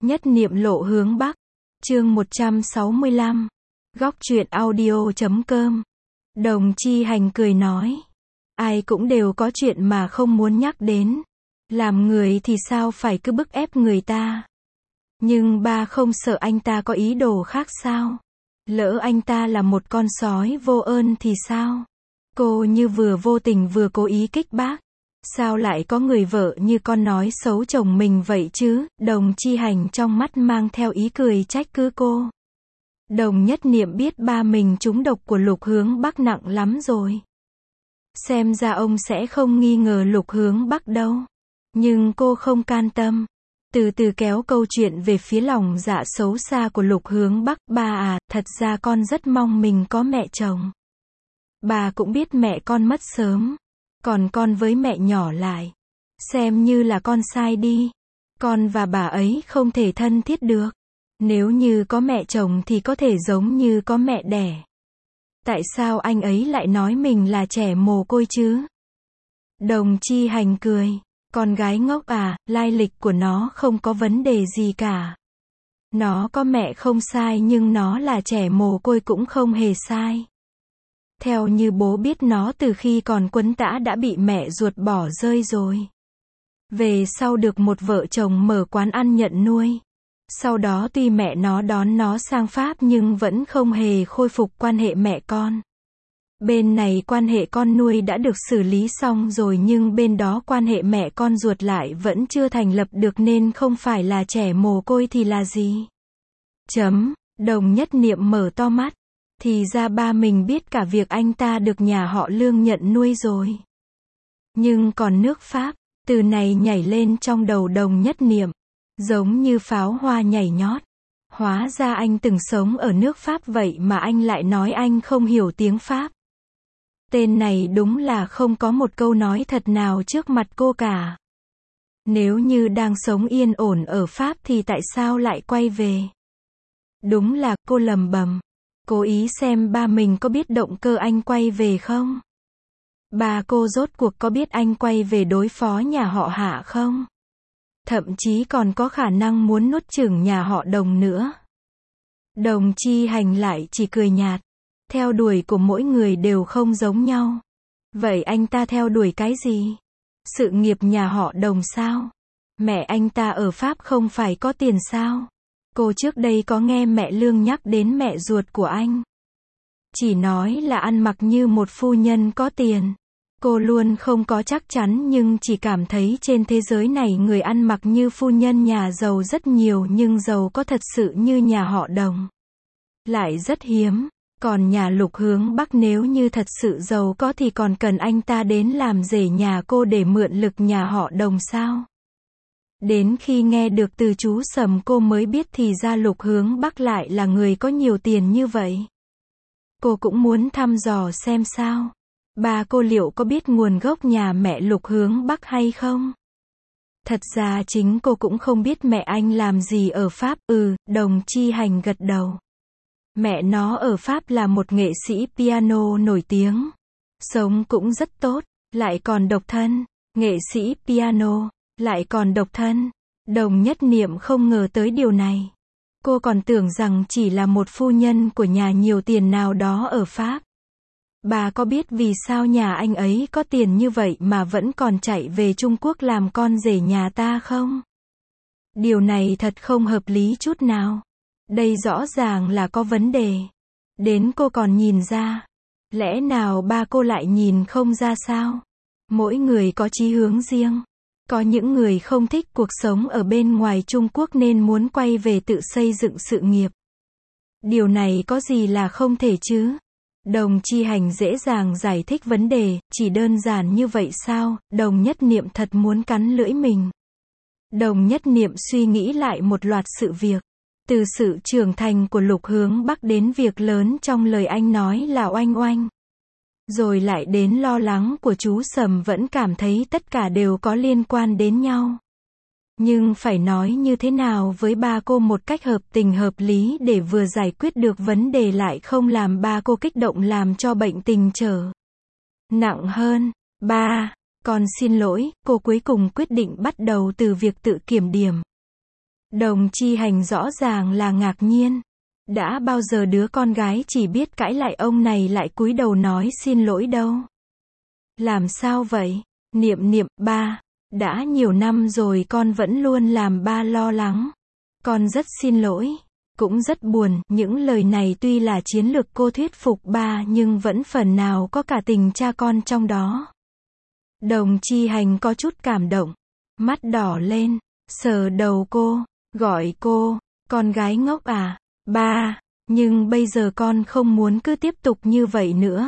Nhất niệm lộ hướng Bắc. Chương 165. Góc truyện audio.com. Đồng Chi Hành cười nói. Ai cũng đều có chuyện mà không muốn nhắc đến. Làm người thì sao phải cứ bức ép người ta. Nhưng ba không sợ anh ta có ý đồ khác sao? Lỡ anh ta là một con sói vô ơn thì sao? Cô như vừa vô tình vừa cố ý kích bác. Sao lại có người vợ như con nói xấu chồng mình vậy chứ? Đồng Chi Hành trong mắt mang theo ý cười trách cứ cô. Đồng Nhất Niệm biết ba mình trúng độc của Lục Hướng Bắc nặng lắm rồi. Xem ra ông sẽ không nghi ngờ Lục Hướng Bắc đâu. Nhưng cô không can tâm. Từ từ kéo câu chuyện về phía lòng dạ xấu xa của Lục Hướng Bắc. Ba à, thật ra con rất mong mình có mẹ chồng. Bà cũng biết mẹ con mất sớm. Còn con với mẹ nhỏ lại. Xem như là con sai đi. Con và bà ấy không thể thân thiết được. Nếu như có mẹ chồng thì có thể giống như có mẹ đẻ. Tại sao anh ấy lại nói mình là trẻ mồ côi chứ? Đồng Chi Hành cười. Con gái ngốc à, lai lịch của nó không có vấn đề gì cả. Nó có mẹ không sai nhưng nó là trẻ mồ côi cũng không hề sai. Theo như bố biết nó từ khi còn quấn tã đã bị mẹ ruột bỏ rơi rồi. Về sau được một vợ chồng mở quán ăn nhận nuôi. Sau đó tuy mẹ nó đón nó sang Pháp nhưng vẫn không hề khôi phục quan hệ mẹ con. Bên này quan hệ con nuôi đã được xử lý xong rồi nhưng bên đó quan hệ mẹ con ruột lại vẫn chưa thành lập được nên không phải là trẻ mồ côi thì là gì? Đồng Nhất Niệm mở to mắt. Thì ra ba mình biết cả việc anh ta được nhà họ Lương nhận nuôi rồi. Nhưng còn nước Pháp, từ này nhảy lên trong đầu Đồng Nhất Niệm. Giống như pháo hoa nhảy nhót. Hóa ra anh từng sống ở nước Pháp vậy mà anh lại nói anh không hiểu tiếng Pháp. Tên này đúng là không có một câu nói thật nào trước mặt cô cả. Nếu như đang sống yên ổn ở Pháp thì tại sao lại quay về? Đúng là cô lầm bầm. Cố ý xem ba mình có biết động cơ anh quay về không? Ba cô rốt cuộc có biết anh quay về đối phó nhà họ Hạ không? Thậm chí còn có khả năng muốn nuốt chửng nhà họ Đồng nữa. Đồng Chi Hành lại chỉ cười nhạt. Theo đuổi của mỗi người đều không giống nhau. Vậy anh ta theo đuổi cái gì? Sự nghiệp nhà họ Đồng sao? Mẹ anh ta ở Pháp không phải có tiền sao? Cô trước đây có nghe mẹ Lương nhắc đến mẹ ruột của anh. Chỉ nói là ăn mặc như một phu nhân có tiền. Cô luôn không có chắc chắn nhưng chỉ cảm thấy trên thế giới này người ăn mặc như phu nhân nhà giàu rất nhiều nhưng giàu có thật sự như nhà họ Đồng. Lại rất hiếm. Còn nhà Lục Hướng Bắc nếu như thật sự giàu có thì còn cần anh ta đến làm rể nhà cô để mượn lực nhà họ Đồng sao? Đến khi nghe được từ chú Sầm cô mới biết thì ra Lục Hướng Bắc lại là người có nhiều tiền như vậy. Cô cũng muốn thăm dò xem sao. Ba cô liệu có biết nguồn gốc nhà mẹ Lục Hướng Bắc hay không? Thật ra chính cô cũng không biết mẹ anh làm gì ở Pháp. Đồng Chi Hành gật đầu. Mẹ nó ở Pháp là một nghệ sĩ piano nổi tiếng. Sống cũng rất tốt, lại còn độc thân. Nghệ sĩ piano, lại còn độc thân. Đồng Nhất Niệm không ngờ tới điều này. Cô còn tưởng rằng chỉ là một phu nhân của nhà nhiều tiền nào đó ở Pháp. Bà có biết vì sao nhà anh ấy có tiền như vậy mà vẫn còn chạy về Trung Quốc làm con rể nhà ta không? Điều này thật không hợp lý chút nào. Đây rõ ràng là có vấn đề. Đến cô còn nhìn ra. Lẽ nào ba cô lại nhìn không ra sao? Mỗi người có chí hướng riêng. Có những người không thích cuộc sống ở bên ngoài Trung Quốc nên muốn quay về tự xây dựng sự nghiệp. Điều này có gì là không thể chứ? Đồng Chi Hành dễ dàng giải thích vấn đề, chỉ đơn giản như vậy sao? Đồng Nhất Niệm thật muốn cắn lưỡi mình. Đồng Nhất Niệm suy nghĩ lại một loạt sự việc. Từ sự trưởng thành của Lục Hướng Bắc đến việc lớn trong lời anh nói là oanh oanh. Rồi lại đến lo lắng của chú Sầm vẫn cảm thấy tất cả đều có liên quan đến nhau. Nhưng phải nói như thế nào với ba cô một cách hợp tình hợp lý để vừa giải quyết được vấn đề lại không làm ba cô kích động làm cho bệnh tình trở nặng hơn. Ba, con xin lỗi, cô cuối cùng quyết định bắt đầu từ việc tự kiểm điểm. Đồng Chi Hành rõ ràng là ngạc nhiên. Đã bao giờ đứa con gái chỉ biết cãi lại ông này lại cúi đầu nói xin lỗi đâu. Làm sao vậy? Niệm Niệm, ba, đã nhiều năm rồi con vẫn luôn làm ba lo lắng. Con rất xin lỗi, cũng rất buồn, những lời này tuy là chiến lược cô thuyết phục ba nhưng vẫn phần nào có cả tình cha con trong đó. Đồng Chi Hành có chút cảm động, mắt đỏ lên, sờ đầu cô, gọi cô, con gái ngốc à, ba, nhưng bây giờ con không muốn cứ tiếp tục như vậy nữa.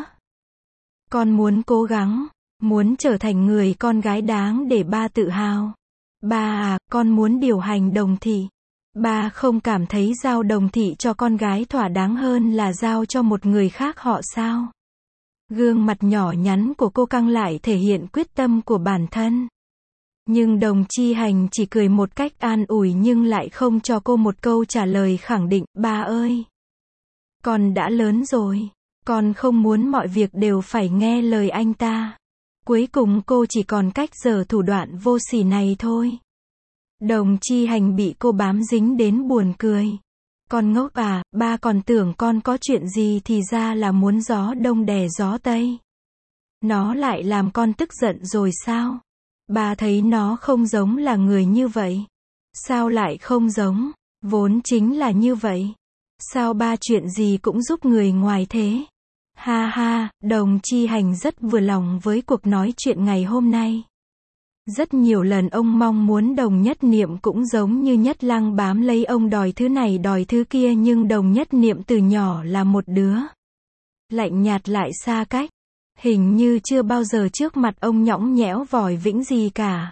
Con muốn cố gắng, muốn trở thành người con gái đáng để ba tự hào. Ba à, con muốn điều hành Đồng thị. Ba không cảm thấy giao Đồng thị cho con gái thỏa đáng hơn là giao cho một người khác họ sao? Gương mặt nhỏ nhắn của cô căng lại thể hiện quyết tâm của bản thân. Nhưng Đồng Chi Hành chỉ cười một cách an ủi nhưng lại không cho cô một câu trả lời khẳng định, ba ơi. Con đã lớn rồi, con không muốn mọi việc đều phải nghe lời anh ta. Cuối cùng cô chỉ còn cách giở thủ đoạn vô sỉ này thôi. Đồng Chi Hành bị cô bám dính đến buồn cười. Con ngốc à, ba còn tưởng con có chuyện gì thì ra là muốn gió đông đè gió tây. Nó lại làm con tức giận rồi sao? Ba thấy nó không giống là người như vậy. Sao lại không giống? Vốn chính là như vậy. Sao ba chuyện gì cũng giúp người ngoài thế? Ha ha, Đồng Chi Hành rất vừa lòng với cuộc nói chuyện ngày hôm nay. Rất nhiều lần ông mong muốn Đồng Nhất Niệm cũng giống như Nhất Lăng bám lấy ông đòi thứ này đòi thứ kia nhưng Đồng Nhất Niệm từ nhỏ là một đứa lạnh nhạt lại xa cách. Hình như chưa bao giờ trước mặt ông nhõng nhẽo vòi vĩnh gì cả.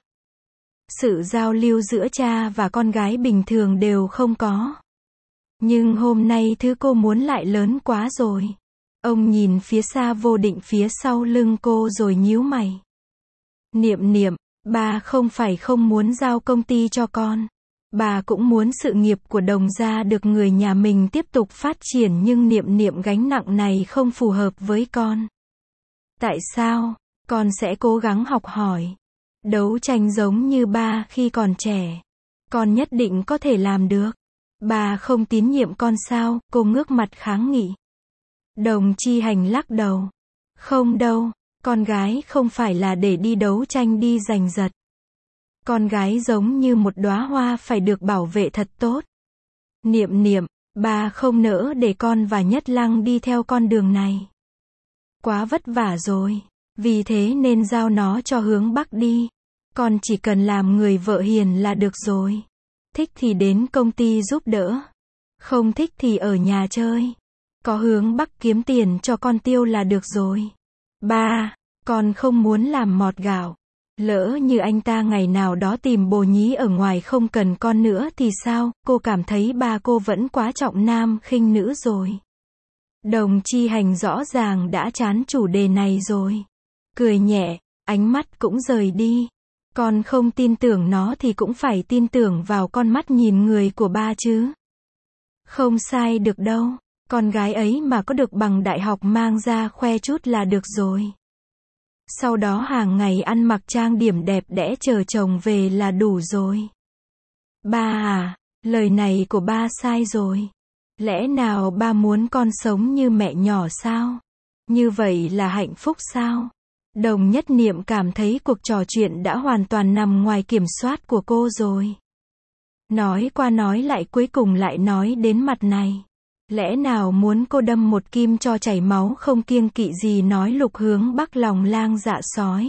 Sự giao lưu giữa cha và con gái bình thường đều không có. Nhưng hôm nay thứ cô muốn lại lớn quá rồi. Ông nhìn phía xa vô định phía sau lưng cô rồi nhíu mày. Niệm Niệm, bà không phải không muốn giao công ty cho con. Bà cũng muốn sự nghiệp của Đồng gia được người nhà mình tiếp tục phát triển nhưng Niệm Niệm gánh nặng này không phù hợp với con. Tại sao? Con sẽ cố gắng học hỏi. Đấu tranh giống như ba khi còn trẻ. Con nhất định có thể làm được. Bà không tín nhiệm con sao? Cô ngước mặt kháng nghị. Đồng Chi Hành lắc đầu. Không đâu, con gái không phải là để đi đấu tranh đi giành giật. Con gái giống như một đóa hoa phải được bảo vệ thật tốt. Niệm Niệm, bà không nỡ để con và Nhất Lăng đi theo con đường này. Quá vất vả rồi, vì thế nên giao nó cho Hướng Bắc đi. Con chỉ cần làm người vợ hiền là được rồi. Thích thì đến công ty giúp đỡ. Không thích thì ở nhà chơi. Có Hướng Bắc kiếm tiền cho con tiêu là được rồi. Ba, con không muốn làm mọt gạo. Lỡ như anh ta ngày nào đó tìm bồ nhí ở ngoài không cần con nữa thì sao? Cô cảm thấy ba cô vẫn quá trọng nam khinh nữ rồi. Đồng Chi Hành rõ ràng đã chán chủ đề này rồi. Cười nhẹ, ánh mắt cũng rời đi. Con không tin tưởng nó thì cũng phải tin tưởng vào con mắt nhìn người của ba chứ. Không sai được đâu. Con gái ấy mà có được bằng đại học mang ra khoe chút là được rồi. Sau đó hàng ngày ăn mặc trang điểm đẹp đẽ chờ chồng về là đủ rồi. Ba à, lời này của ba sai rồi. Lẽ nào ba muốn con sống như mẹ nhỏ sao? Như vậy là hạnh phúc sao? Đồng Nhất Niệm cảm thấy cuộc trò chuyện đã hoàn toàn nằm ngoài kiểm soát của cô rồi. Nói qua nói lại cuối cùng lại nói đến mặt này. Lẽ nào muốn cô đâm một kim cho chảy máu không kiêng kỵ gì nói Lục Hướng Bắc lòng lang dạ sói.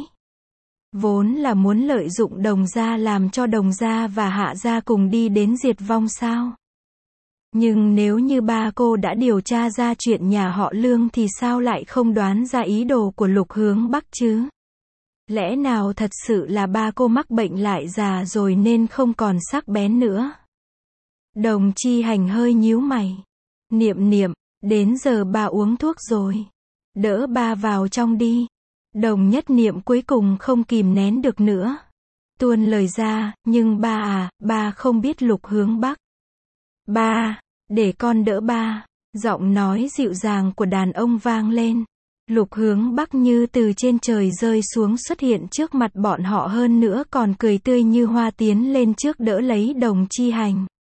Vốn là muốn lợi dụng Đồng gia làm cho Đồng gia và Hạ gia cùng đi đến diệt vong sao? Nhưng nếu như ba cô đã điều tra ra chuyện nhà họ Lương thì sao lại không đoán ra ý đồ của Lục Hướng Bắc chứ? Lẽ nào thật sự là ba cô mắc bệnh lại già rồi nên không còn sắc bén nữa? Đồng Chi Hành hơi nhíu mày. Niệm Niệm, đến giờ ba uống thuốc rồi. Đỡ ba vào trong đi. Đồng Nhất Niệm cuối cùng không kìm nén được nữa. Tuôn lời ra, nhưng ba à, ba không biết Lục Hướng Bắc. Ba, để con đỡ ba. Giọng nói dịu dàng của đàn ông vang lên. Lục Hướng Bắc như từ trên trời rơi xuống xuất hiện trước mặt bọn họ hơn nữa còn cười tươi như hoa tiến lên trước đỡ lấy Đồng Chi Hành.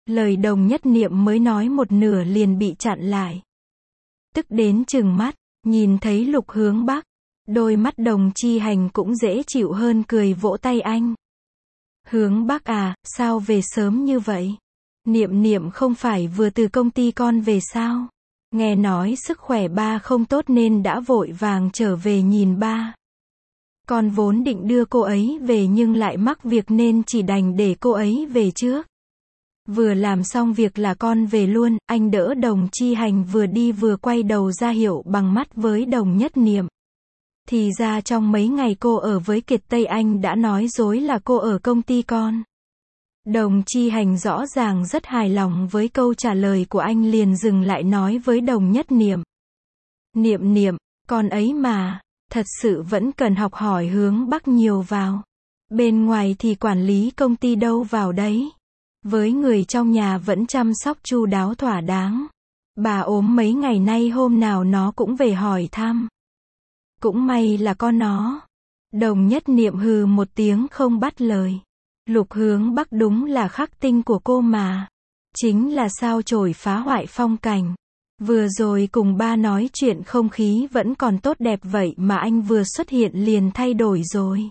Lời Đồng Nhất Niệm mới nói một nửa liền bị chặn lại. Tức đến trừng mắt, nhìn thấy Lục Hướng Bắc, đôi mắt Đồng Chi Hành cũng dễ chịu hơn cười vỗ tay anh. Hướng Bắc à, sao về sớm như vậy? Niệm Niệm không phải vừa từ công ty con về sao? Nghe nói sức khỏe ba không tốt nên đã vội vàng trở về nhìn ba. Con vốn định đưa cô ấy về nhưng lại mắc việc nên chỉ đành để cô ấy về trước. Vừa làm xong việc là con về luôn, anh đỡ Đồng Chi Hành vừa đi vừa quay đầu ra hiệu bằng mắt với Đồng Nhất Niệm. Thì ra trong mấy ngày cô ở với Kiệt Tây anh đã nói dối là cô ở công ty con. Đồng Chi Hành rõ ràng rất hài lòng với câu trả lời của anh liền dừng lại nói với Đồng Nhất Niệm. Niệm Niệm, con ấy mà, thật sự vẫn cần học hỏi Hướng Bắc nhiều vào. Bên ngoài thì quản lý công ty đâu vào đấy. Với người trong nhà vẫn chăm sóc chu đáo thỏa đáng. Bà ốm mấy ngày nay hôm nào nó cũng về hỏi thăm. Cũng may là con nó. Đồng Nhất Niệm hừ một tiếng không bắt lời. Lục Hướng Bắc đúng là khắc tinh của cô mà. Chính là sao chổi phá hoại phong cảnh. Vừa rồi cùng ba nói chuyện không khí vẫn còn tốt đẹp vậy mà anh vừa xuất hiện liền thay đổi rồi.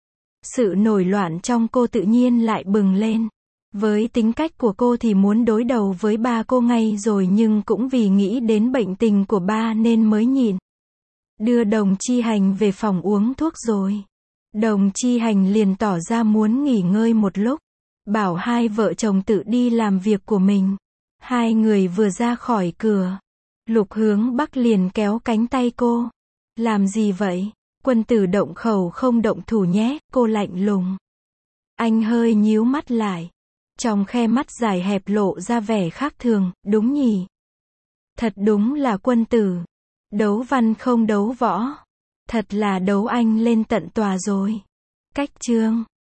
Sự nổi loạn trong cô tự nhiên lại bừng lên. Với tính cách của cô thì muốn đối đầu với ba cô ngay rồi nhưng cũng vì nghĩ đến bệnh tình của ba nên mới nhịn. Đưa Đồng Chi Hành về phòng uống thuốc rồi. Đồng Chi Hành liền tỏ ra muốn nghỉ ngơi một lúc. Bảo hai vợ chồng tự đi làm việc của mình. Hai người vừa ra khỏi cửa. Lục Hướng Bắc liền kéo cánh tay cô. Làm gì vậy? Quân tử động khẩu không động thủ nhé, cô lạnh lùng. Anh hơi nhíu mắt lại. Trong khe mắt dài hẹp lộ ra vẻ khác thường, đúng nhỉ? Thật đúng là quân tử. Đấu văn không đấu võ. Thật là đấu anh lên tận tòa rồi. Cách chương